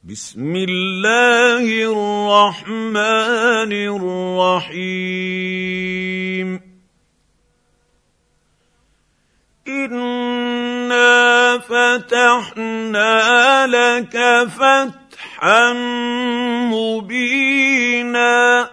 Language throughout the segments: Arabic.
بسم الله الرحمن الرحيم إنا فتحنا لك فتحا مبينا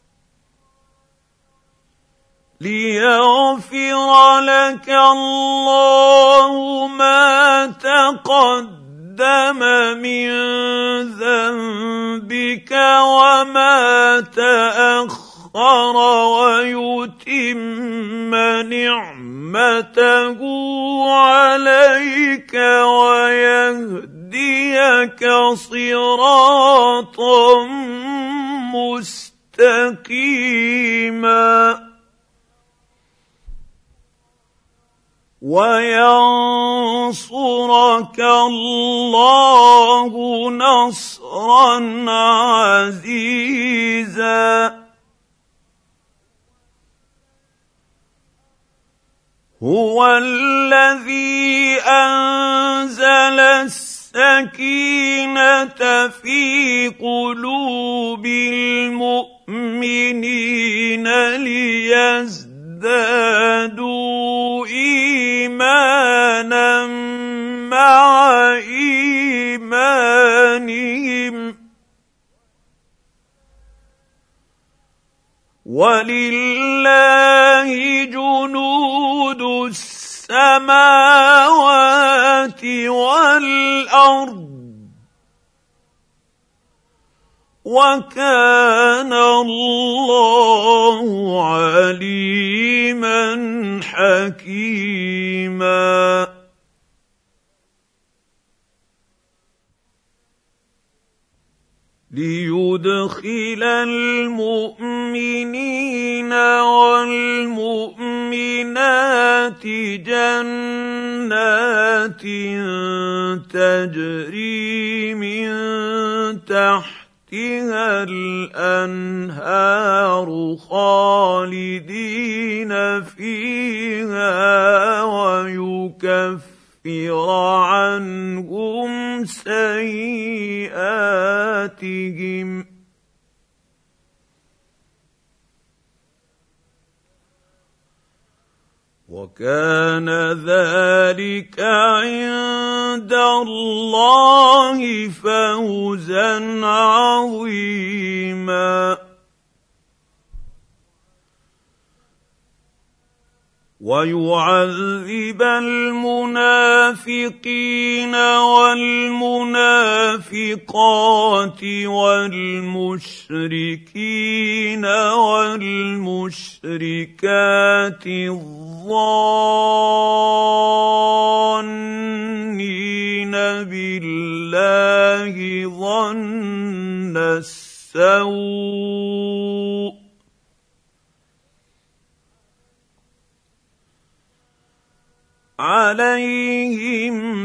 ليغفر لك الله ما تقدم من ذنبك وما تأخر ويتم نعمته عليك ويهديك صراطا مستقيما وينصرك الله نصرا عزيزا هو الذي أنزل السكينة في قلوب المؤمنين ليزدادوا إيمانا مع إيمانهم ولله جنود السماوات والأرض وكان الله عليما حكيما ليدخل المؤمنين والمؤمنات جنات تجري من تحتها الأنهار خالدين فيها ويكفر عنهم سيئاتهم وكان ذلك عند الله فوزا عظيما ويعذب المنافقين والمنافقات والمشركين والمشركات الظانين بالله ظن السوء عليهم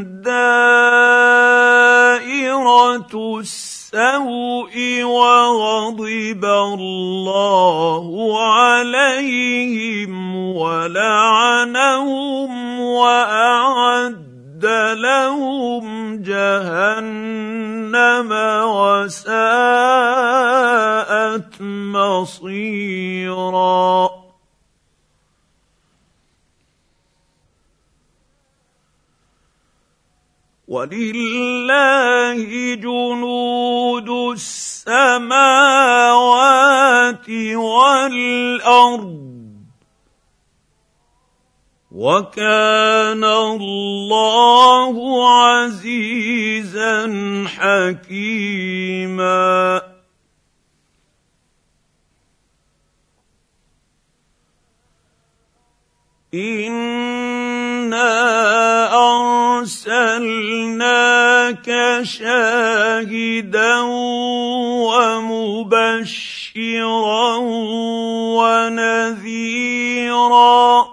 دائرة السوء وغضب الله عليهم ولعنهم وأعد لهم جهنم وساءت مصيرا ولله جنود السماوات والأرض وكان الله عزيزا حكيما أرسلناك شاهدا ومبشرا ونذيرا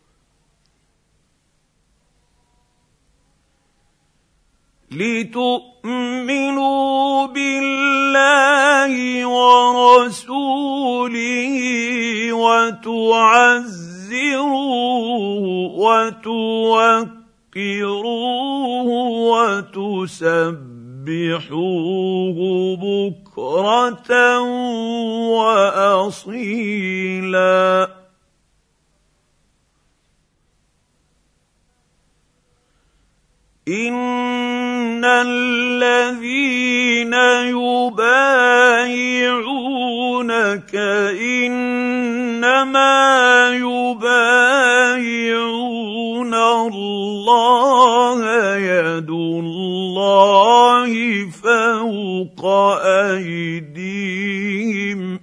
لتؤمنوا بالله ورسوله وتعزروه وتوقروه وتسبحوه فسبحوه بكرة وأصيلا إن الذين يبايعونك إنما يبايعون الله يد الله فوق أيديهم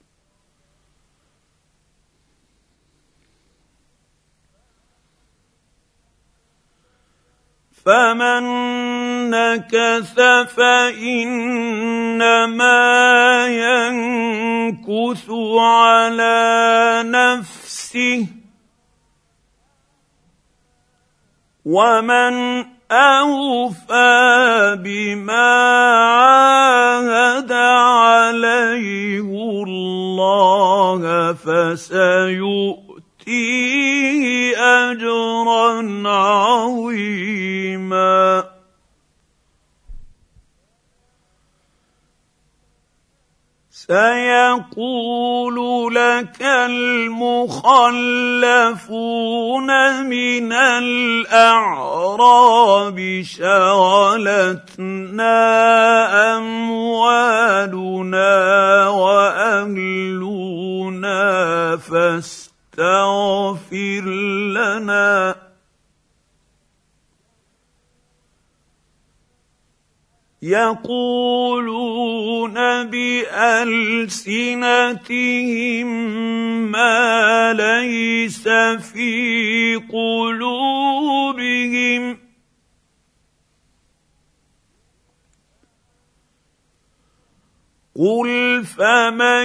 فمن نكث فإنما ينكث على نفسه ومن أوفى بما عاهد عليه الله فسيؤتيه أجرا عظيما سيقول لك المخلفون من الأعراب شغلتنا أموالنا وأهلنا فاستغفر لنا يقولون بألسنتهم ما ليس في قلوبهم قل فمن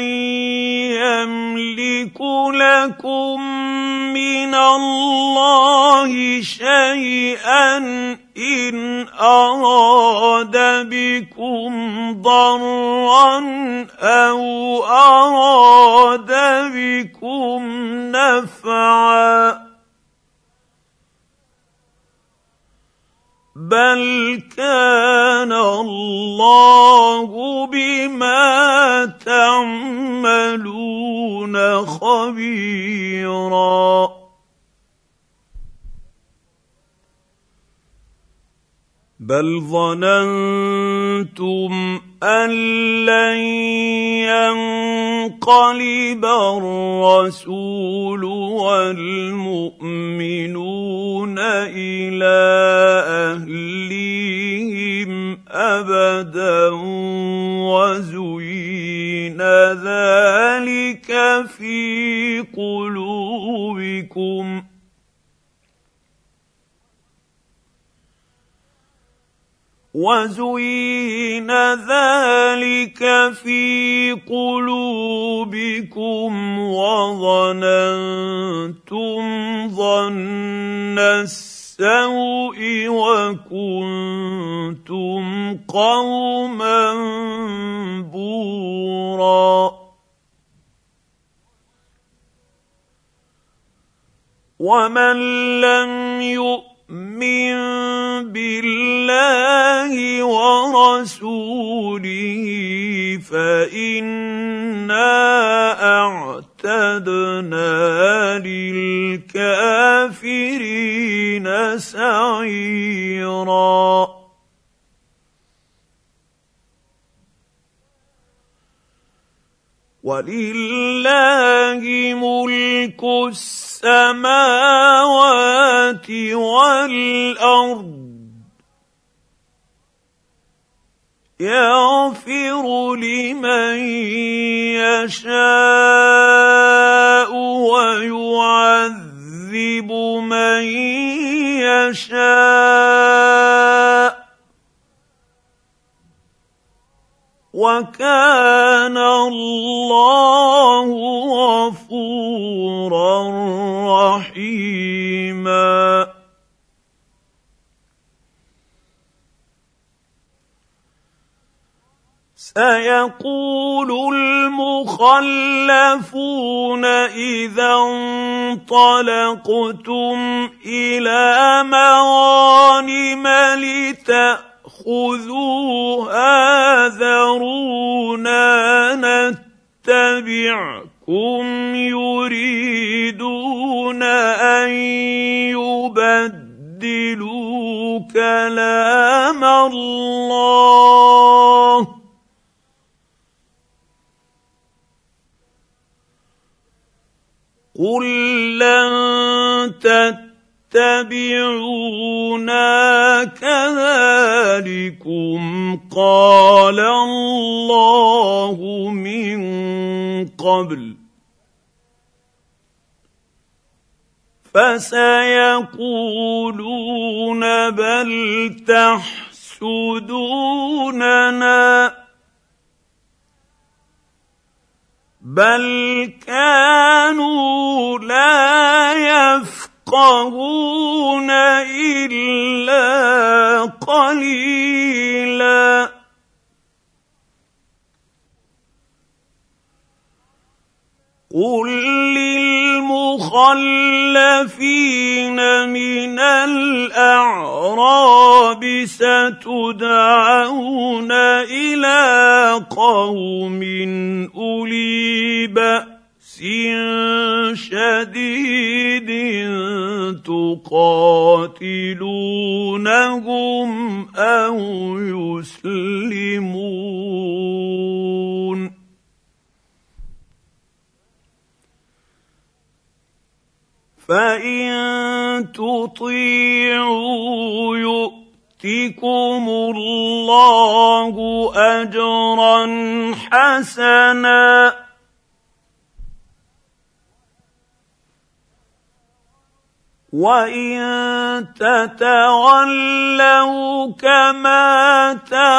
يملك لكم من الله شيئا إن أراد بكم ضرا أو أراد بكم نفعا بل كان الله بما تعملون خبيرا بل ظننتم أن لن ينقلب الرسول والمؤمنون إلى أهليهم أبدا وزين ذلك في قلوبكم وزين ذلك في قلوبكم وظننتم ظن السوء وكنتم قوما بورا ومن لم يؤمن بالله ورسوله فإنا أعتدنا للكافرين سعيرا ولله ملك السماوات والأرض يغفر لمن يشاء ويعذب من يشاء وكان الله غفورا رحيما سيقول المخلفون إذا انطلقتم إلى مغانم لتأخذوها خذوها ذرونا نتبعكم يريدون أن يبدلوا كلام الله قل لن تتبعونا كذلكم قال الله من قبل فسيقولون بل تحسدوننا بل كانوا لا يفقهون إلا قليلا قل للمخلفين من الأعراب ستدعون إلى قوم أولي بأس شديد تقاتلونهم أو يسلمون فإن تطيعوا يؤتكم الله أجرا حسنا وإن تتولوا كما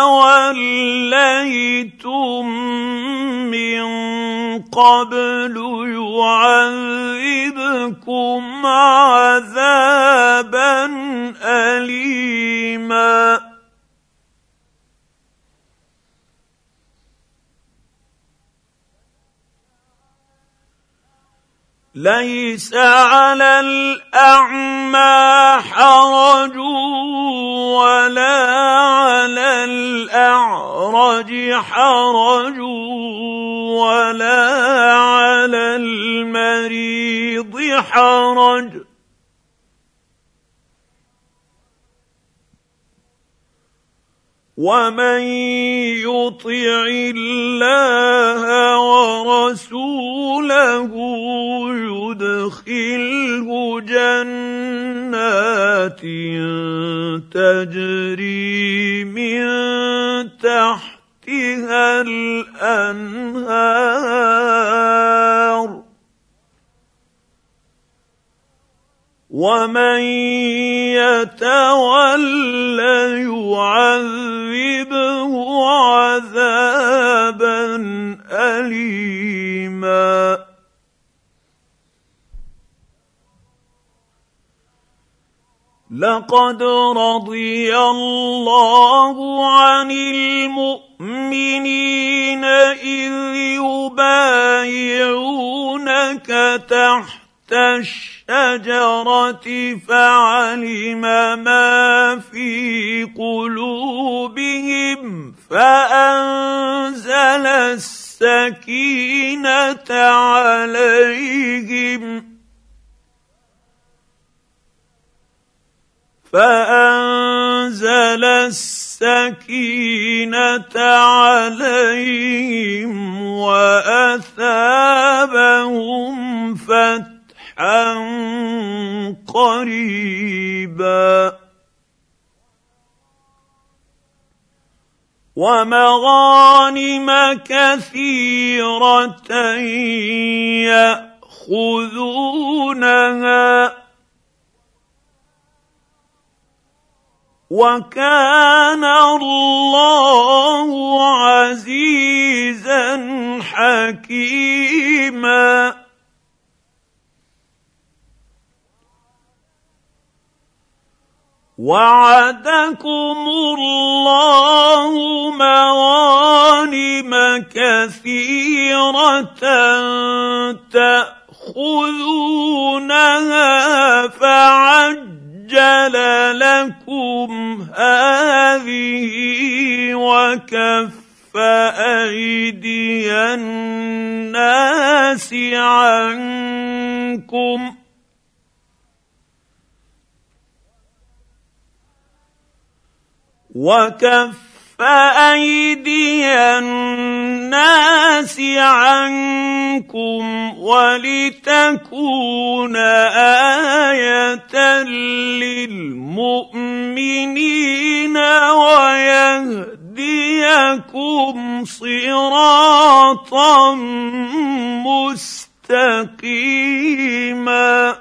توليتم من قبل يعذبكم عذابا أليما ليس على الأعمى حرج ولا على الأعرج حرج ولا على المريض حرج ومن يطع الله ورسوله يدخله جنات تجري من تحتها الأنهار ومن يتول يعذبه عذابا أليما لقد رضي الله عن المؤمنين إذ يبايعونك تحت الشجرة فعلم ما في قلوبهم فأنزل السكينة عليهم وأثابهم فتحا قريبا ومغانم كثيرة يأخذونها وكان الله عزيزا حكيما وعدكم الله مغانم كثيرة تأخذونها فعجل لكم هذه الناس عنكم وكف أيدي الناس عنكم ولتكون آية للمؤمنين ويهديكم صراطا مستقيما.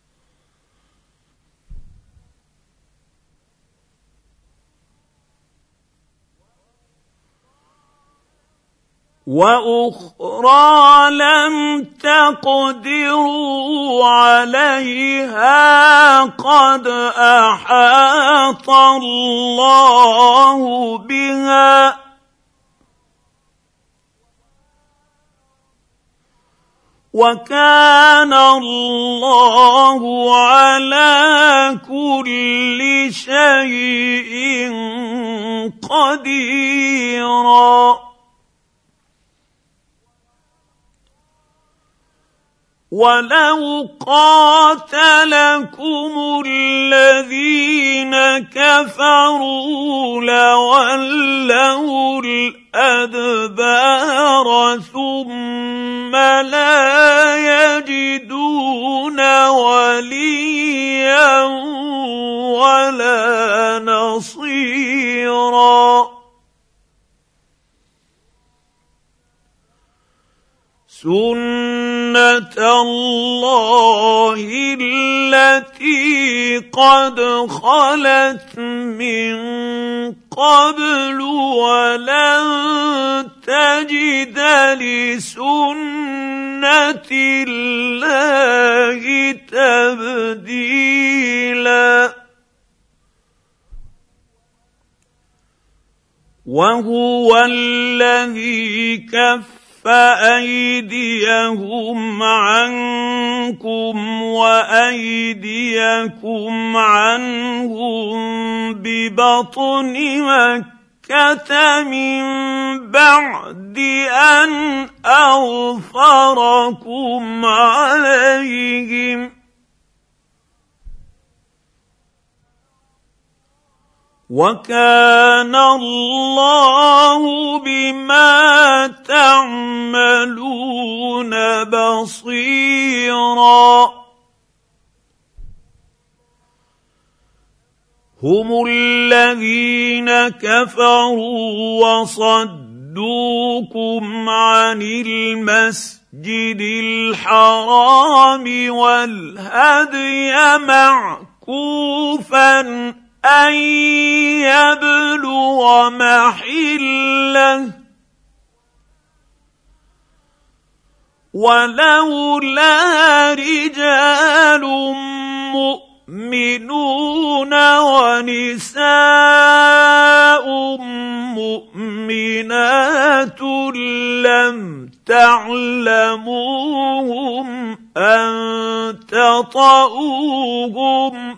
وأخرى لم تقدروا عليها قد أحاط الله بها وكان الله على كل شيء قديرا. ولو قاتلكم الذين كفروا لولوا الأدبار ثم لا يجدون وليا ولا نصيرا. سنة الله التي قد خلت من قبل ولن تجد لسنة الله تبديلا. وهو الذي كف فأيديهم عنكم وأيديكم عنهم ببطن مكة من بعد أن أظفركم عليهم وكان الله بما تعملون بصيرا. هم الذين كفروا وصدوكم عن المسجد الحرام والهدي معكوفا أن يبلغ محله ولولا رجال مؤمنون ونساء مؤمنات لم تعلموهم أن تطؤوهم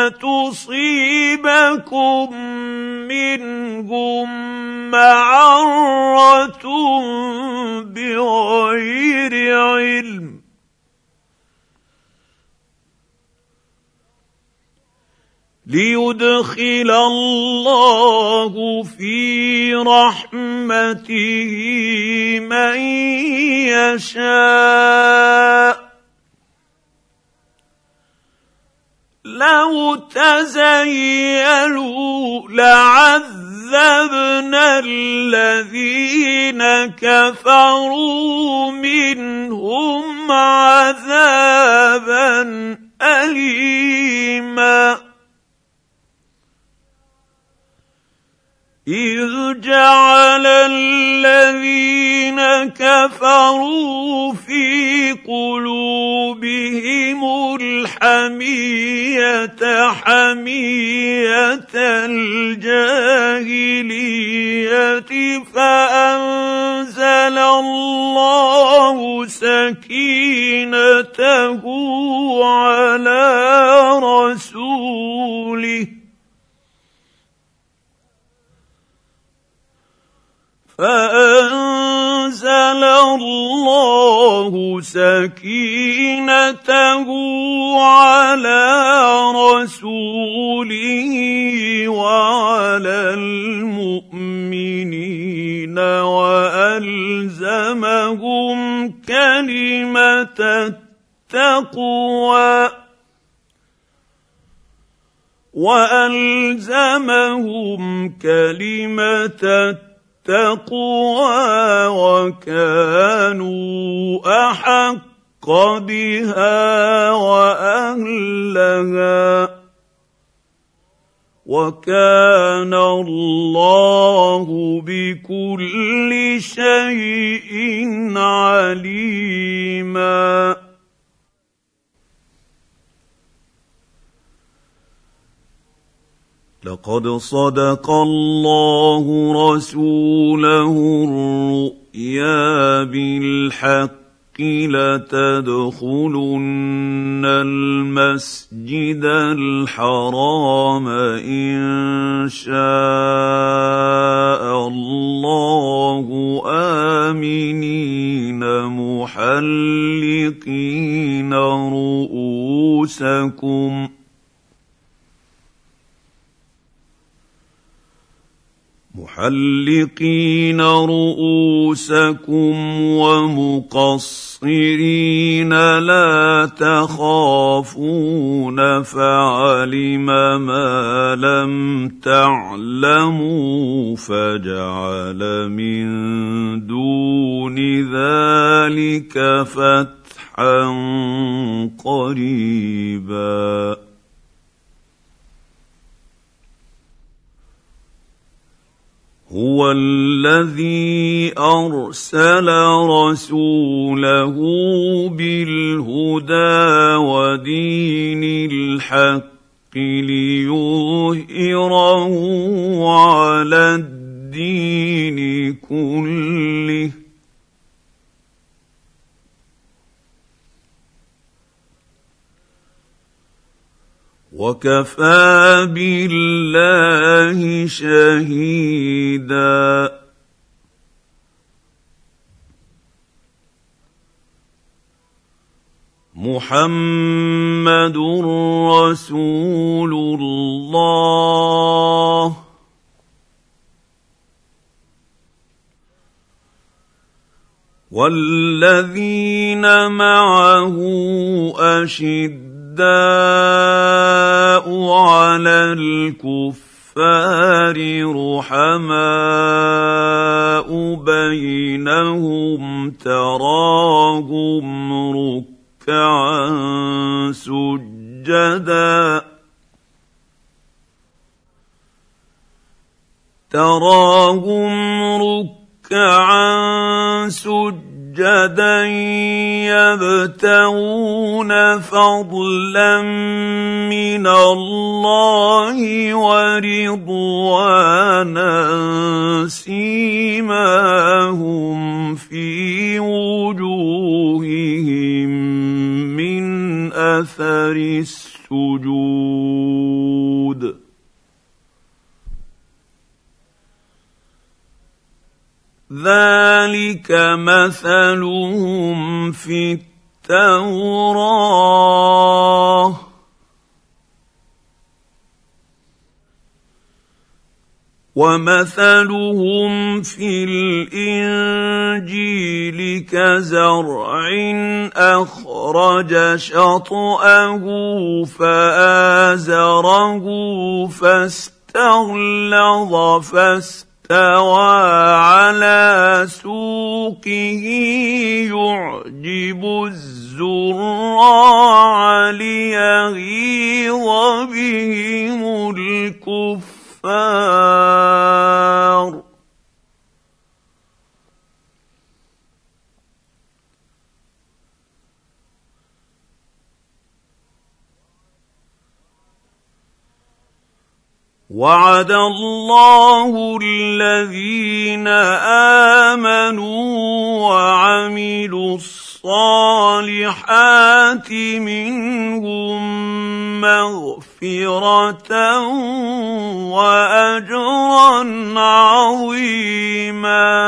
فتصيبكم منهم معرة بغير علم ليدخل الله في رحمته من يشاء. لو تزيلوا لعذبنا الذين كفروا منهم عذابا أليما إذ جعل الذين كفروا في قلوبهم الحمية حمية الجاهلية فأنزل الله سكينته على رسوله فأنزل الله سكينته على رسوله وعلى المؤمنين وألزمهم كلمة التقوى وكانوا أحق بها وأهلها وكان الله بكل شيء عليما. لقد صدق الله رسوله الرؤيا بالحق لتدخلن المسجد الحرام إن شاء الله آمنين محلقين رؤوسكم ومقصرين لا تخافون فعلم ما لم تعلموا فجعل من دون ذلك فتحا قريبا. هو الذي أرسل رسوله بالهدى ودين الحق ليظهره على الدين كله وكفى بالله شهيدا. محمد رسول الله والذين معه أشداء على الكفار رحماء بينهم تراهم ركعا سجدا يبتغون فضلا من الله ورضوانا سيماهم في وجوههم من أثر السجود ذلك مثلهم في التوراة ومثلهم في الإنجيل كزرع أخرج شطأه فآزره فاستغلظ فاستوى على سوقه يعجب الزراع ليغيظ بهم الكفار وعد الله الذين آمنوا وعملوا الصالحات منهم مغفرة وأجرا عظيما.